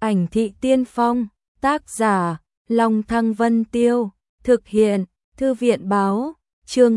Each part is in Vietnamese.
Ảnh thị tiên phong, tác giả, Long Thăng Vân Tiêu, thực hiện, Thư viện báo, chương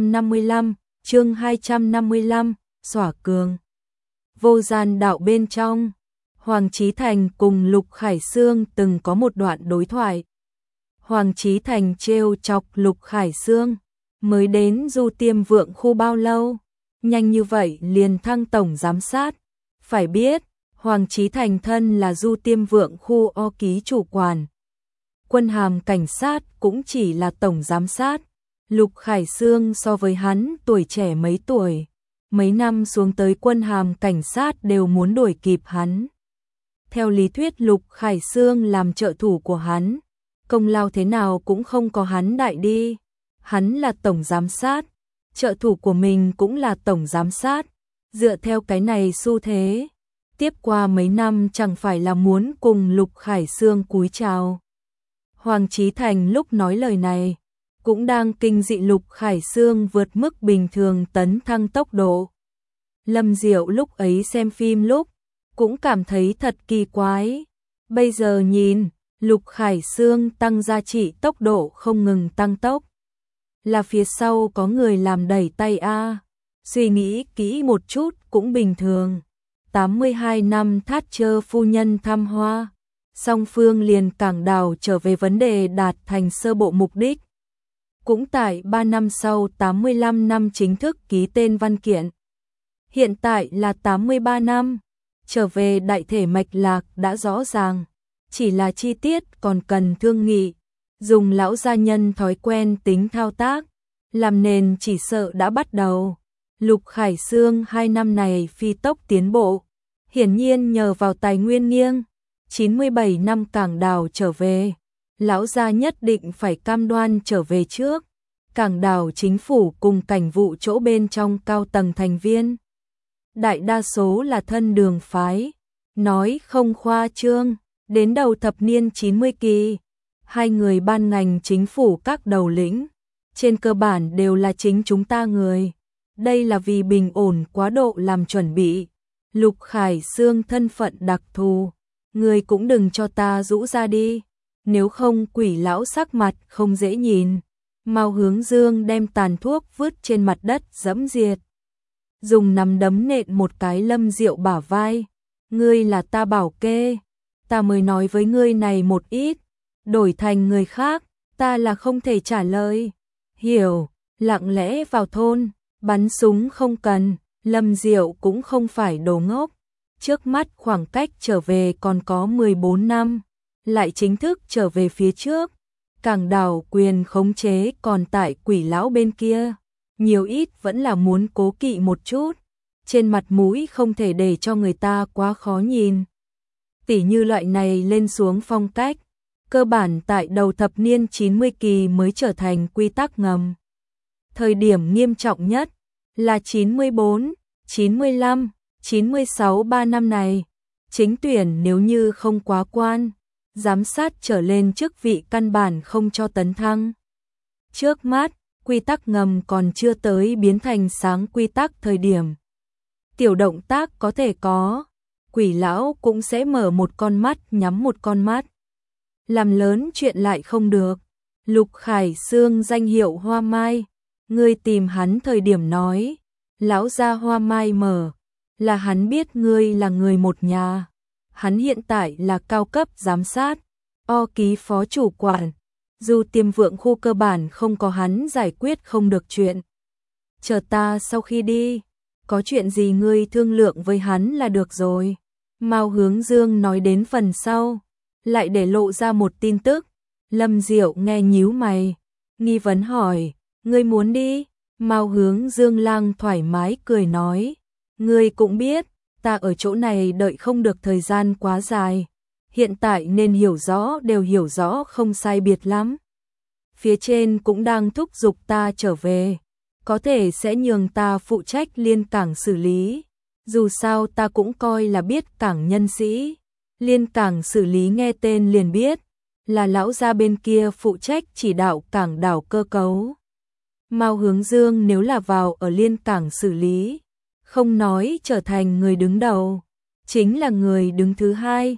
255, xỏa cường. Vô gian đạo bên trong, Hoàng Chí Thành cùng Lục Khải Sương từng có một đoạn đối thoại. Hoàng Chí Thành trêu chọc Lục Khải Sương, mới đến Du Tiêm Vượng khu bao lâu, nhanh như vậy liền thăng tổng giám sát. Phải biết, Hoàng Chí Thành thân là Du Tiêm Vượng khu o ký chủ quản. Quân hàm cảnh sát cũng chỉ là tổng giám sát. Lục Khải Sương so với hắn tuổi trẻ mấy tuổi, mấy năm xuống tới quân hàm cảnh sát đều muốn đuổi kịp hắn. Theo lý thuyết Lục Khải Sương làm trợ thủ của hắn, công lao thế nào cũng không có hắn đại đi. Hắn là tổng giám sát, trợ thủ của mình cũng là tổng giám sát. Dựa theo cái này xu thế, tiếp qua mấy năm chẳng phải là muốn cùng Lục Khải Sương cúi chào. Hoàng Chí Thành lúc nói lời này, cũng đang kinh dị Lục Khải Sương vượt mức bình thường tấn thăng tốc độ. Lâm Diệu lúc ấy xem phim lúc, cũng cảm thấy thật kỳ quái. Bây giờ nhìn, Lục Khải Sương tăng giá trị tốc độ không ngừng tăng tốc. Là phía sau có người làm đẩy tay a. Suy nghĩ kỹ một chút cũng bình thường. 82 năm Thatcher phu nhân thăm Hoa, song phương liền cảng đảo trở về vấn đề đạt thành sơ bộ mục đích. Cũng tại 3 năm sau 85 năm chính thức ký tên văn kiện. Hiện tại là 83 năm, trở về đại thể mạch lạc đã rõ ràng, chỉ là chi tiết còn cần thương nghị. Dùng lão gia nhân thói quen tính thao tác, làm nền chỉ sợ đã bắt đầu. Lục Khải Sương 2 năm này phi tốc tiến bộ, hiển nhiên nhờ vào tài nguyên nghiêng. 97 năm cảng đảo trở về, lão gia nhất định phải cam đoan trở về trước. Cảng đảo chính phủ cùng cảnh vụ chỗ bên trong cao tầng thành viên, đại đa số là thân đường phái, nói không khoa trương, đến đầu thập niên 90 kỳ, hai người ban ngành chính phủ các đầu lĩnh, trên cơ bản đều là chính chúng ta người. Đây là vì bình ổn quá độ làm chuẩn bị. Lục Khải Sương thân phận đặc thù, người cũng đừng cho ta rũ ra đi, nếu không quỷ lão sắc mặt không dễ nhìn. Mao Hướng Dương đem tàn thuốc vứt trên mặt đất dẫm diệt, dùng nắm đấm nện một cái Lâm Diệu bả vai. Ngươi là ta bảo kê, ta mới nói với ngươi này một ít, đổi thành người khác, ta là không thể trả lời. Hiểu, lặng lẽ vào thôn, bắn súng không cần. Lâm Diệu cũng không phải đồ ngốc, trước mắt khoảng cách trở về còn có 14 năm, lại chính thức trở về phía trước. Cảng đảo quyền khống chế còn tại quỷ lão bên kia, nhiều ít vẫn là muốn cố kỵ một chút, trên mặt mũi không thể để cho người ta quá khó nhìn. Tỉ như loại này lên xuống phong cách, cơ bản tại đầu thập niên 90 kỳ mới trở thành quy tắc ngầm. Thời điểm nghiêm trọng nhất là 94, 95, 96 3 năm này, chính tuyển nếu như không quá quan, giám sát trở lên chức vị căn bản không cho tấn thăng. Trước mắt, quy tắc ngầm còn chưa tới biến thành sáng quy tắc thời điểm. Tiểu động tác có thể có, quỷ lão cũng sẽ mở một con mắt nhắm một con mắt. Làm lớn chuyện lại không được. Lục Khải Sương danh hiệu Hoa Mai, ngươi tìm hắn thời điểm nói, lão gia Hoa Mai mở, là hắn biết ngươi là người một nhà. Hắn hiện tại là cao cấp giám sát, o ký phó chủ quản, Du Tiêm Vượng khu cơ bản không có hắn giải quyết không được chuyện. Chờ ta sau khi đi, có chuyện gì ngươi thương lượng với hắn là được rồi. Mao Hướng Dương nói đến phần sau, lại để lộ ra một tin tức. Lâm Diệu nghe nhíu mày, nghi vấn hỏi, ngươi muốn đi? Mao Hướng Dương lang thoải mái cười nói, ngươi cũng biết, ta ở chỗ này đợi không được thời gian quá dài, hiện tại nên hiểu rõ đều hiểu rõ không sai biệt lắm. Phía trên cũng đang thúc giục ta trở về, có thể sẽ nhường ta phụ trách liên cảng xử lý, dù sao ta cũng coi là biết cảng nhân sĩ. Liên cảng xử lý nghe tên liền biết, là lão gia bên kia phụ trách chỉ đạo cảng đảo cơ cấu. Mao Hướng Dương nếu là vào ở liên cảng xử lý, không nói trở thành người đứng đầu, chính là người đứng thứ hai.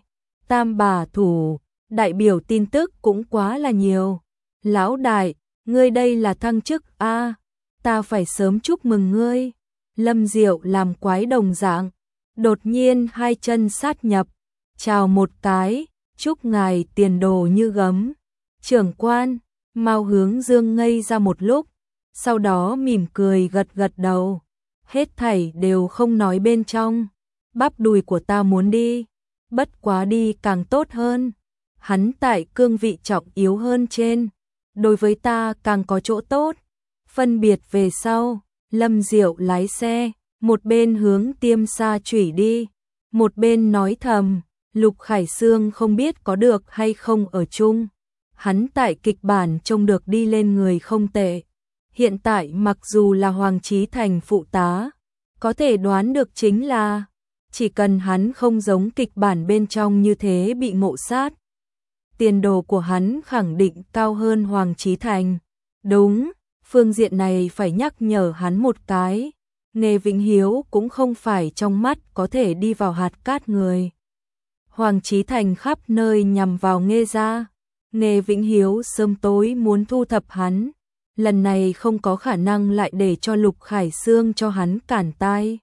tam bả thủ, đại biểu tin tức cũng quá là nhiều. Lão đại, ngươi đây là thăng chức a, ta phải sớm chúc mừng ngươi. Lâm Diệu làm quái đồng dạng, đột nhiên hai chân sát nhập, chào một cái, chúc ngài tiền đồ như gấm. Trưởng quan, Mao Hướng Dương ngây ra một lúc, sau đó mỉm cười gật gật đầu. Hết thảy đều không nói bên trong, bắp đùi của ta muốn đi, bất quá đi càng tốt hơn. Hắn tại cương vị trọng yếu hơn trên, đối với ta càng có chỗ tốt. Phân biệt về sau, Lâm Diệu lái xe, một bên hướng Tiêm Sa Chủy đi, một bên nói thầm, Lục Khải Sương không biết có được hay không ở chung. Hắn tại kịch bản trông được đi lên người không tệ. Hiện tại mặc dù là Hoàng Chí Thành phụ tá, có thể đoán được chính là chỉ cần hắn không giống kịch bản bên trong như thế bị ngộ sát, tiền đồ của hắn khẳng định cao hơn Hoàng Chí Thành. Đúng, phương diện này phải nhắc nhở hắn một cái, Nghê Vĩnh Hiếu cũng không phải trong mắt có thể đi vào hạt cát người. Hoàng Chí Thành khắp nơi nhằm vào Nghê gia, Nghê Vĩnh Hiếu sớm tối muốn thu thập hắn, lần này không có khả năng lại để cho Lục Khải Sương cho hắn cản tai.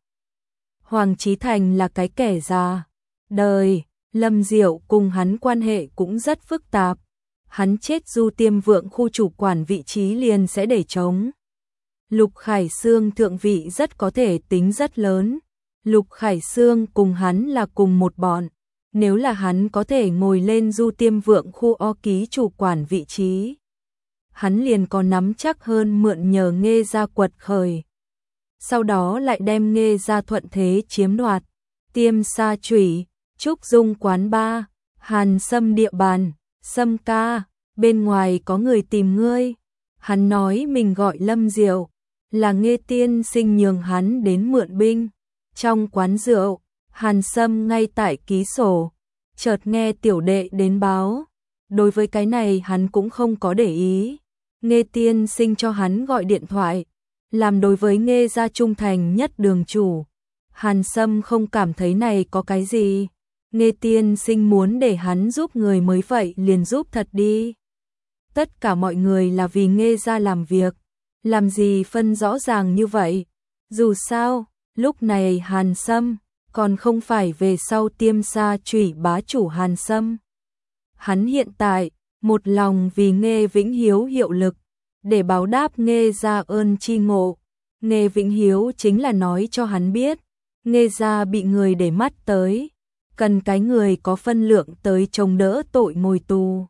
Hoàng Chí Thành là cái kẻ già đời, Lâm Diệu cùng hắn quan hệ cũng rất phức tạp. Hắn chết Du Tiêm Vượng khu chủ quản vị trí liền sẽ để trống. Lục Khải Sương thượng vị rất có thể tính rất lớn. Lục Khải Sương cùng hắn là cùng một bọn. Nếu là hắn có thể ngồi lên Du Tiêm Vượng khu o ký chủ quản vị trí, hắn liền có nắm chắc hơn mượn nhờ Nghê gia quật khởi. Sau đó lại đem Nghê gia thuận thế chiếm đoạt. Tiêm Sa Chủy, Trúc Dung quán ba, Hàn Sâm địa bàn. Sâm ca, bên ngoài có người tìm ngươi. Hắn nói mình gọi Lâm Diệu, là Nghê tiên sinh nhường hắn đến mượn binh. Trong quán rượu, Hàn Sâm ngay tại ký sổ, chợt nghe tiểu đệ đến báo. Đối với cái này hắn cũng không có để ý. Nghê tiên sinh cho hắn gọi điện thoại, làm đối với Nghê gia trung thành nhất đường chủ. Hàn Sâm không cảm thấy này có cái gì. Nghê tiên sinh muốn để hắn giúp người mới vậy liền giúp thật đi. Tất cả mọi người là vì Nghê gia làm việc, làm gì phân rõ ràng như vậy. Dù sao, lúc này Hàn Sâm còn không phải về sau Tiêm Sa Chủy bá chủ Hàn Sâm. Hắn hiện tại một lòng vì Nghê Vĩnh Hiếu hiệu lực, để báo đáp Nghê gia ơn tri ngộ. Nghê Vĩnh Hiếu chính là nói cho hắn biết, Nghê gia bị người để mắt tới, cần cái người có phân lượng tới chống đỡ tội ngồi tù.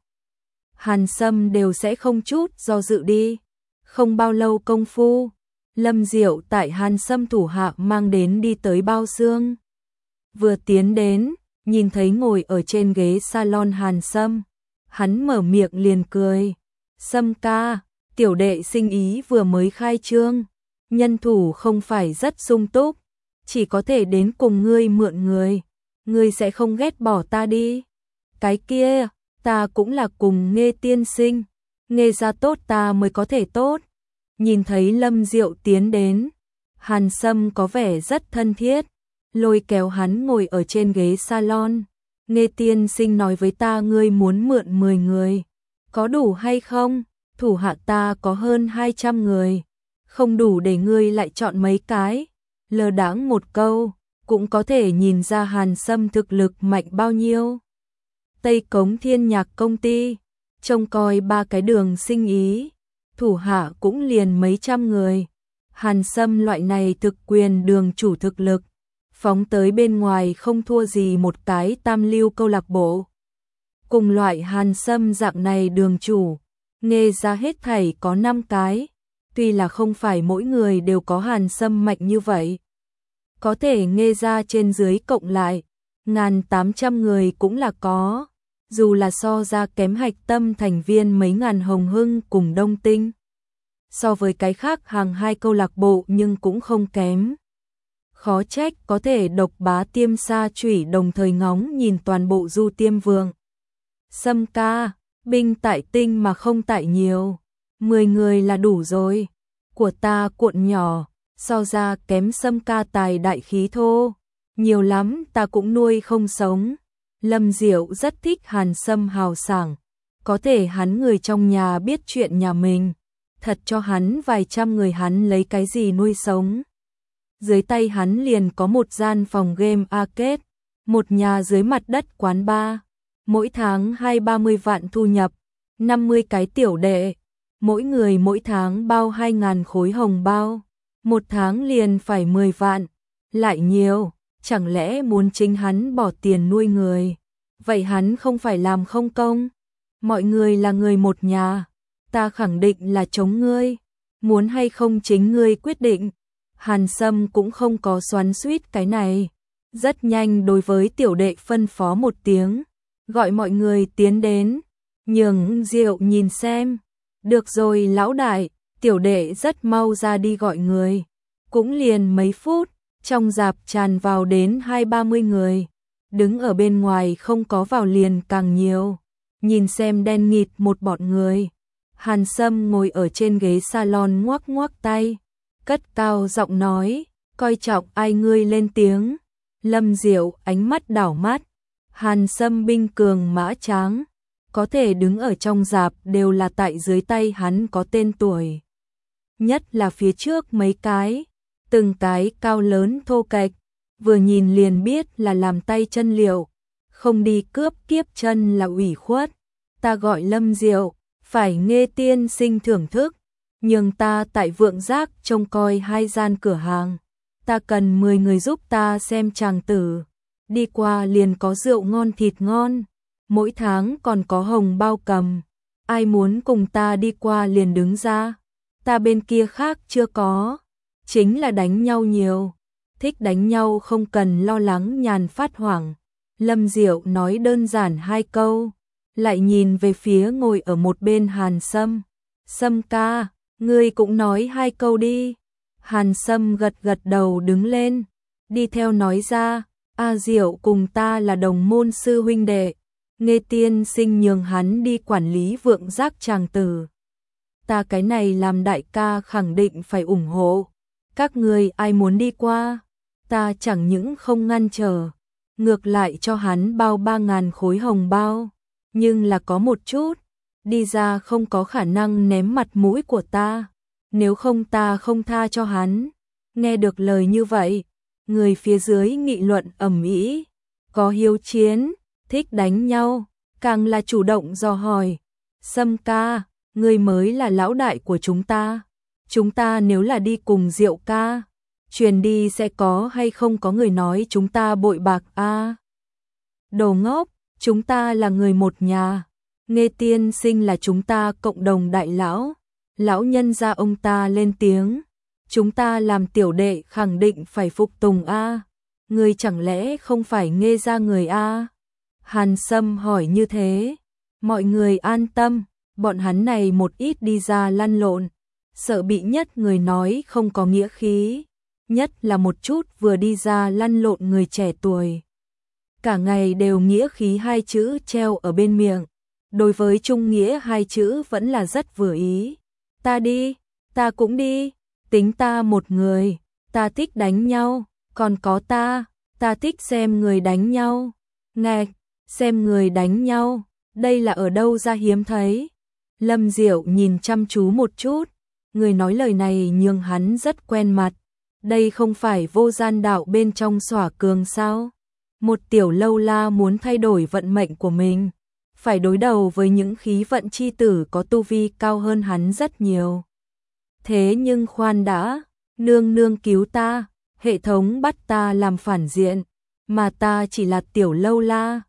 Hàn Sâm đều sẽ không chút do dự đi. Không bao lâu công phu, Lâm Diệu tại Hàn Sâm thủ hạ mang đến đi tới bao xương. Vừa tiến đến, nhìn thấy ngồi ở trên ghế salon Hàn Sâm, hắn mở miệng liền cười. Sâm ca, tiểu đệ sinh ý vừa mới khai trương, nhân thủ không phải rất sung túc, chỉ có thể đến cùng ngươi mượn người. Ngươi sẽ không ghét bỏ ta đi. Cái kia, ta cũng là cùng Nghê tiên sinh, Nghê gia tốt ta mới có thể tốt. Nhìn thấy Lâm Diệu tiến đến, Hàn Sâm có vẻ rất thân thiết, lôi kéo hắn ngồi ở trên ghế salon. Nghê tiên sinh nói với ta ngươi muốn mượn 10 người, có đủ hay không? Thủ hạ ta có hơn 200 người, không đủ để ngươi lại chọn mấy cái. Lơ đãng một câu, cũng có thể nhìn ra Hàn Sâm thực lực mạnh bao nhiêu. Tây Cống Thiên Nhạc công ty, trông coi 3 cái đường sinh ý, thủ hạ cũng liền mấy trăm người. Hàn Sâm loại này thực quyền đường chủ thực lực, phóng tới bên ngoài không thua gì một cái tam lưu câu lạc bộ. Cùng loại Hàn Sâm dạng này đường chủ, Nghê gia hết thảy có 5 cái, tuy là không phải mỗi người đều có Hàn Sâm mạnh như vậy. Có thể Nghê gia trên dưới cộng lại, 1.800 người cũng là có, dù là so ra kém hạch tâm thành viên mấy ngàn Hồng Hưng cùng Đông Tinh. So với cái khác hàng 2 câu lạc bộ nhưng cũng không kém. Khó trách có thể độc bá Tiêm Sa Chủy đồng thời ngóng nhìn toàn bộ Du Tiêm Vượng. Sâm ca, binh tại tinh mà không tại nhiều, 10 người là đủ rồi. Của ta cuộn nhỏ, so ra kém Sâm ca tài đại khí thô, nhiều lắm ta cũng nuôi không sống. Lâm Diệu rất thích Hàn Sâm hào sảng, có thể hắn người trong nhà biết chuyện nhà mình, thật cho hắn vài trăm người hắn lấy cái gì nuôi sống. Dưới tay hắn liền có một gian phòng game arcade, một nhà dưới mặt đất quán bar, mỗi tháng 20-30 vạn thu nhập, 50 cái tiểu đệ, mỗi người mỗi tháng bao 2.000 khối hồng bao, một tháng liền phải 10 vạn, lại nhiều, chẳng lẽ muốn chính hắn bỏ tiền nuôi người, vậy hắn không phải làm không công? Mọi người là người một nhà, ta khẳng định là chống ngươi, muốn hay không chính ngươi quyết định. Hàn Sâm cũng không có xoắn xuýt cái này, rất nhanh đối với tiểu đệ phân phó một tiếng, gọi mọi người tiến đến, nhường Diệu nhìn xem. Được rồi lão đại, tiểu đệ rất mau ra đi gọi người, cũng liền mấy phút, trong rạp tràn vào đến 20-30 người, đứng ở bên ngoài không có vào liền càng nhiều, nhìn xem đen nghịt một bọn người. Hàn Sâm ngồi ở trên ghế salon ngoắc ngoắc tay, cất cao giọng nói, coi trọng ai ngươi lên tiếng. Lâm Diệu ánh mắt đảo mắt, Hàn Sâm binh cường mã tráng, có thể đứng ở trong rạp đều là tại dưới tay hắn có tên tuổi. Nhất là phía trước mấy cái, từng cái cao lớn thô kệch, vừa nhìn liền biết là làm tay chân liệu, không đi cướp kiếp chân là ủy khuất. Ta gọi Lâm Diệu, phải nghe tiên sinh thưởng thức, nhưng ta tại Vượng Giác trông coi 2 gian cửa hàng, ta cần 10 người giúp ta xem chàng tử, đi qua liền có rượu ngon thịt ngon, mỗi tháng còn có hồng bao cầm, ai muốn cùng ta đi qua liền đứng ra, ta bên kia khác chưa có, chính là đánh nhau nhiều, thích đánh nhau không cần lo lắng nhàn phát hoảng. Lâm Diệu nói đơn giản 2 câu, lại nhìn về phía ngồi ở một bên Hàn Sâm. Sâm ca, ngươi cũng nói 2 câu đi. Hàn Sâm gật gật đầu đứng lên, đi theo nói ra, A Diệu cùng ta là đồng môn sư huynh đệ, nghe tiên sinh nhường hắn đi quản lý Vượng Giác chàng tử. Ta cái này làm đại ca khẳng định phải ủng hộ, các người ai muốn đi qua, ta chẳng những không ngăn trở, ngược lại cho hắn bao 3.000 khối hồng bao, nhưng là có một chút, đi ra không có khả năng ném mặt mũi của ta, nếu không ta không tha cho hắn. Nghe được lời như vậy, người phía dưới nghị luận ầm ĩ, có hiếu chiến, thích đánh nhau, càng là chủ động dò hỏi, Sâm ca, ngươi mới là lão đại của chúng ta nếu là đi cùng Diệu ca, truyền đi sẽ có hay không có người nói chúng ta bội bạc a? Đồ ngốc, chúng ta là người một nhà, nghe tiên sinh là chúng ta cộng đồng đại lão, lão nhân gia ông ta lên tiếng, chúng ta làm tiểu đệ khẳng định phải phục tùng a, ngươi chẳng lẽ không phải nghe ra người a? Hàn Sâm hỏi như thế, mọi người an tâm, bọn hắn này một ít đi ra lăn lộn, sợ bị nhất người nói không có nghĩa khí, nhất là một chút vừa đi ra lăn lộn người trẻ tuổi. Cả ngày đều nghĩa khí 2 chữ treo ở bên miệng, đối với trung nghĩa 2 chữ vẫn là rất vừa ý. Ta đi, ta cũng đi, tính ta một người, ta thích đánh nhau, còn có ta thích xem người đánh nhau. Ngạch, xem người đánh nhau, đây là ở đâu ra hiếm thấy. Lâm Diệu nhìn chăm chú một chút, người nói lời này nhường hắn rất quen mặt, đây không phải Vô Gian Đạo bên trong Xỏa Cường sao? Một tiểu lâu la muốn thay đổi vận mệnh của mình, phải đối đầu với những khí vận chi tử có tu vi cao hơn hắn rất nhiều. Thế nhưng khoan đã, nương nương cứu ta, hệ thống bắt ta làm phản diện, mà ta chỉ là tiểu lâu la,